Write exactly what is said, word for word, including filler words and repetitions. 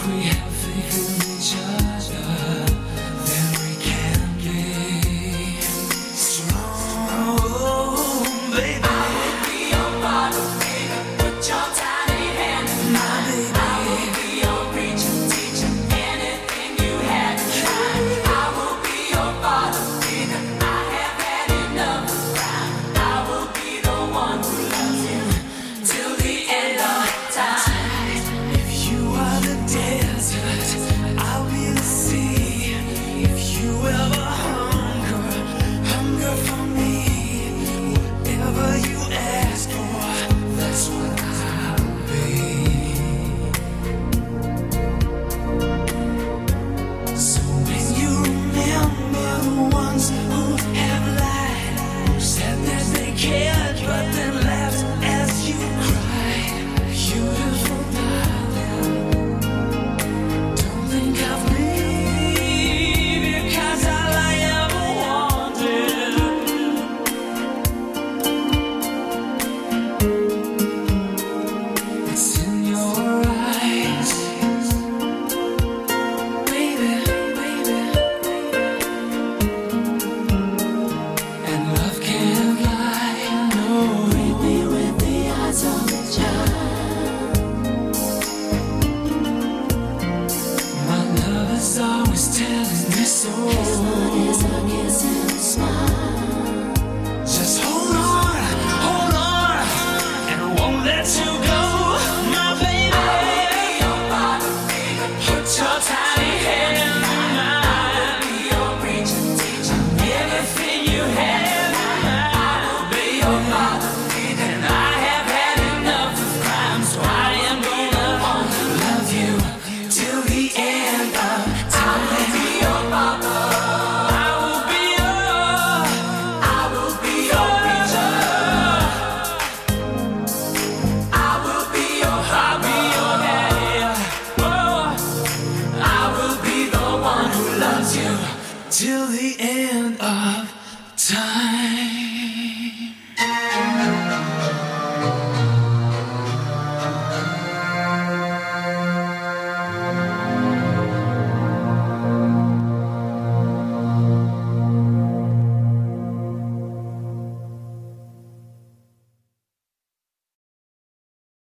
we have faith in each other, then we can be strong, baby. I will be your father, baby. Put your tiny hand in mine. I will be your preacher, teacher, anything you had to try. I will be your father, baby. I have had enough of crime. I will be the one who loves you till the end of time. If you are the desert, I'll be the sea. If you ever hunger, hunger for me, whatever you ask for, that's what I'll be. So when you remember the ones who have lied, who said that they cared but then laughed as you cried, beautiful darling, don't think of me, because all I ever wanted it's in your eyes, baby, baby. And love can't lie, no. Read me with the eyes of a child. My love is always telling me so. Love is a kiss and a smile. Just hold on, hold on, and I won't let you go, my baby. Your father, baby. Put your tiny hand in mine. Be your preacher, teacher, Everything you have, I'll be your father, baby. And I have had enough of crime, so I am gonna love you till the end of time. be your father. I will be your, I will be your preacher. I will be your I'll be your daddy. Oh, I will be the one who loves you till the end of time.